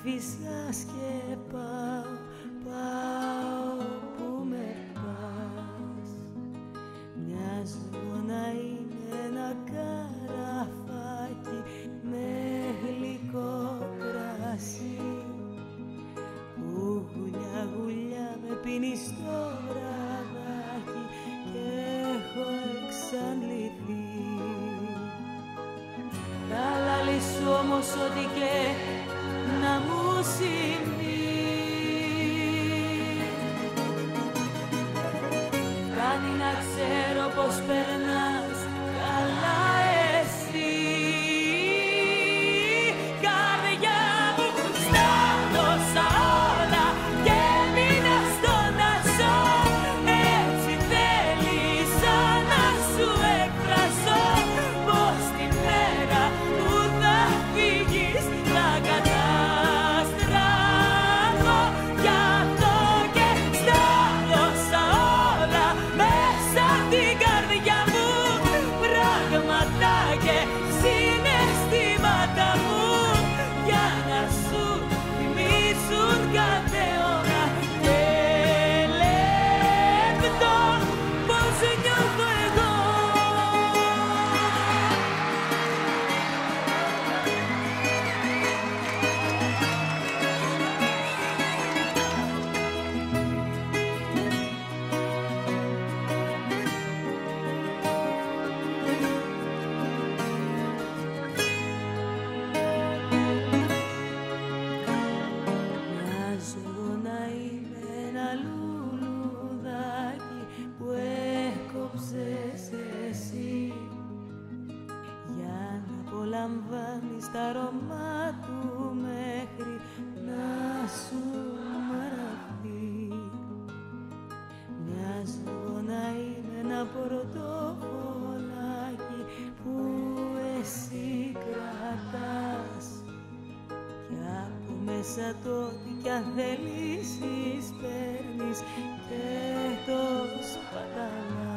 Φυσάς και πάω, πάω που με πας. Μοιάζω να είναι ένα καραφάκι με γλυκό κρασί που γουλιά γουλιά με πίνει στο ραβάκι και έχω εξαντληθεί. Θα λαλήσω όμως ό,τι και να μου συμβεί. Κάνει να ξέρω πως περνάς καλά εσύ. Καρδιά μου στα δώσα όλα και μείνα στο να ζω. Έτσι θέλησα να σου εκφράσω πως τη μέρα που θα φύγεις θα καταστραφώ. Γι' αυτό και στα δώσα όλα μέσα απ' την καρδιά μου, πράγματα και συναισθήματα μου, για να σου θυμίσουν κάθε ώρα και λεπτό πως νιώθω εγώ. Μοιάζω να είμαι ένα λουλουδάκι που έκοψες εσύ για να απολαμβάνεις τα αρώμα του μέχρι να σου μαραθεί. Μοιάζω να είμαι ένα πορτοφολάκι που εσύ κρατάς κι από μέσα το ό,τι κι αν θέλεις παίρνεις και το σπαταλάς.